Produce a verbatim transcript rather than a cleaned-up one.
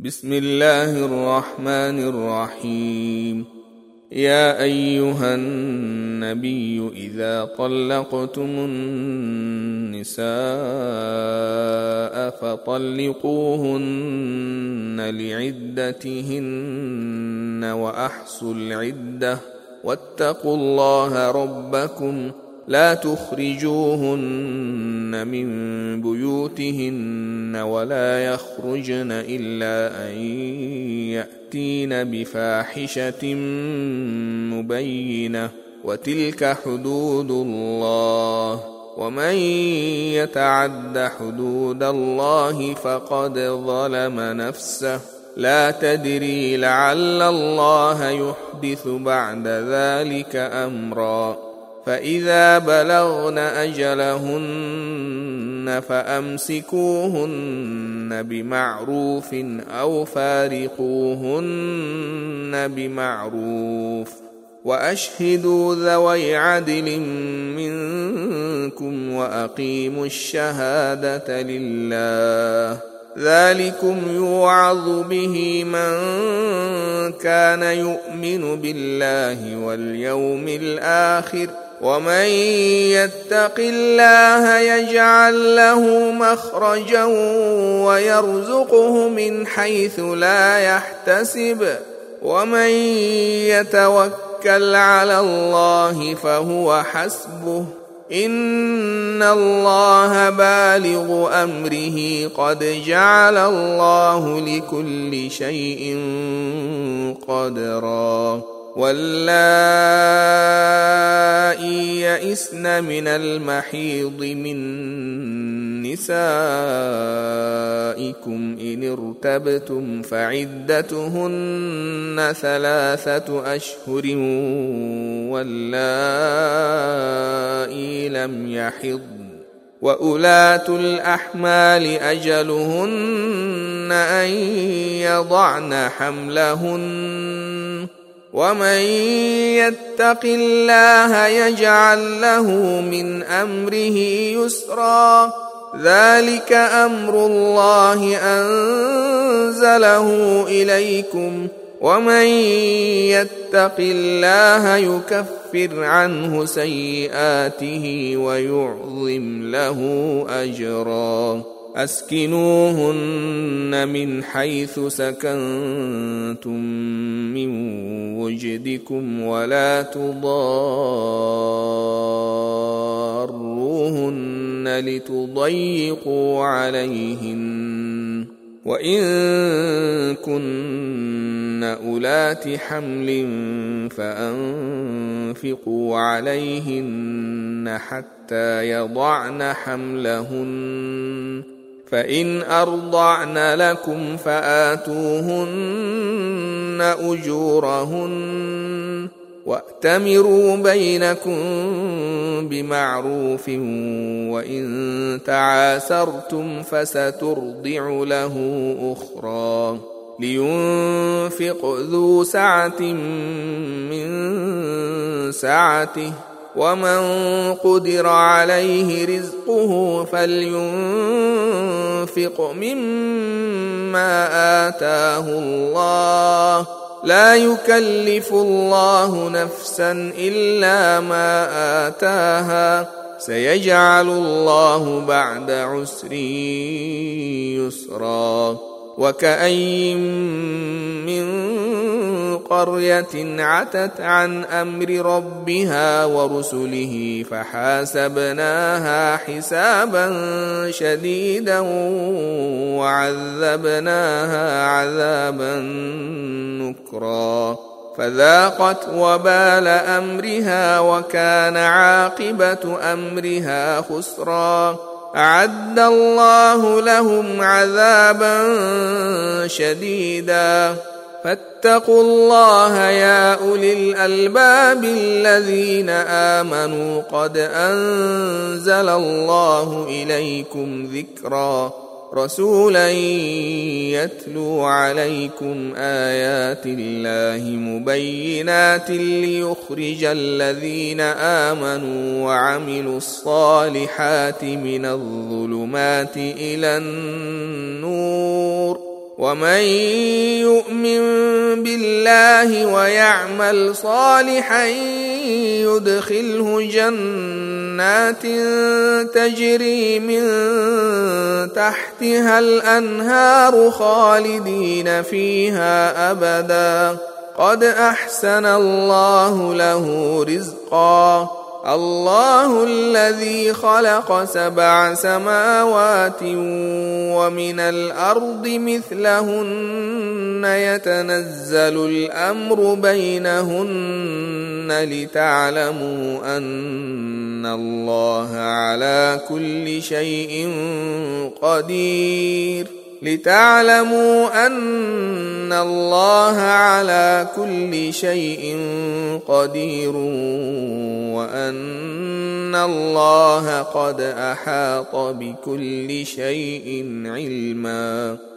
بسم الله الرحمن الرحيم. يا أيها النبي إذا طلقتم النساء فطلقوهن لعدتهن وأحصوا العدة واتقوا الله ربكم لا تخرجوهن من بيوتهن ولا يخرجن إلا أن يأتين بفاحشة مبينة وتلك حدود الله ومن يتعد حدود الله فقد ظلم نفسه لا تدري لعل الله يحدث بعد ذلك أمرا. فإذا بلغن أجلهن فأمسكوهن بمعروف أو فارقوهن بمعروف وأشهدوا ذوي عدل منكم وأقيموا الشهادة لله ذلكم يوعظ به من كان يؤمن بالله واليوم الآخر ومن يتق الله يجعل له مخرجا ويرزقه من حيث لا يحتسب ومن يتوكل على الله فهو حسبه إن الله بالغ أمره قد جعل الله لكل شيء قدرا. واللائي يئسن من المحيض من نسائكم إن ارتبتم فعدتهن ثلاثة أشهر واللائي لم يحضن وأولاة الأحمال أجلهن أن يضعن حملهن ومن يتق الله يجعل له من أمره يسرا ذلك أمر الله أنزله إليكم ومن يتق الله يكفر عنه سيئاته ويعظم له أجرا. أسكنوهن من حيث سكنتم من وجدكم ولا تضاروهن لتضيقوا عليهن وإن كن أولات حمل فأنفقوا عليهن حتى يضعن حملهن فإن أرضعن لكم فآتوهن أجورهن وأتمروا بينكم بمعروف وإن تعاسرتم فسترضع له أخرى لينفق ذو سعة من سعته ومن قدر عليه رزقه فلينفق مما آتاه الله لا يكلف الله نفسا إلا ما آتاها سيجعل الله بعد عسر يسرا. وكأي من قرية عتت عن أمر ربها ورسله فحاسبناها حسابا شديدا وعذبناها عذابا نكرا فذاقت وبال أمرها وكان عاقبة أمرها خسرا. أعد الله لهم عذابا شديدا فاتقوا الله يا أولي الألباب الذين آمنوا قد أنزل الله إليكم ذكرا رسولا يتلو عليكم آيات الله مبينات ليخرج الذين آمنوا وعملوا الصالحات من الظلمات إلى النور ومن يؤمن بالله ويعمل صالحا يدخله جنات تجري من تحتها الأنهار خالدين فيها أبدا قد أحسن الله له رزقا الله الذي خلق سبع سماوات ومن الأرض مثلهن يتنزل الأمر بينهن لتعلموا أن الله على كل شيء قدير لتعلموا أن الله على كل شيء قدير وأن الله قد أحاط بكل شيء علما.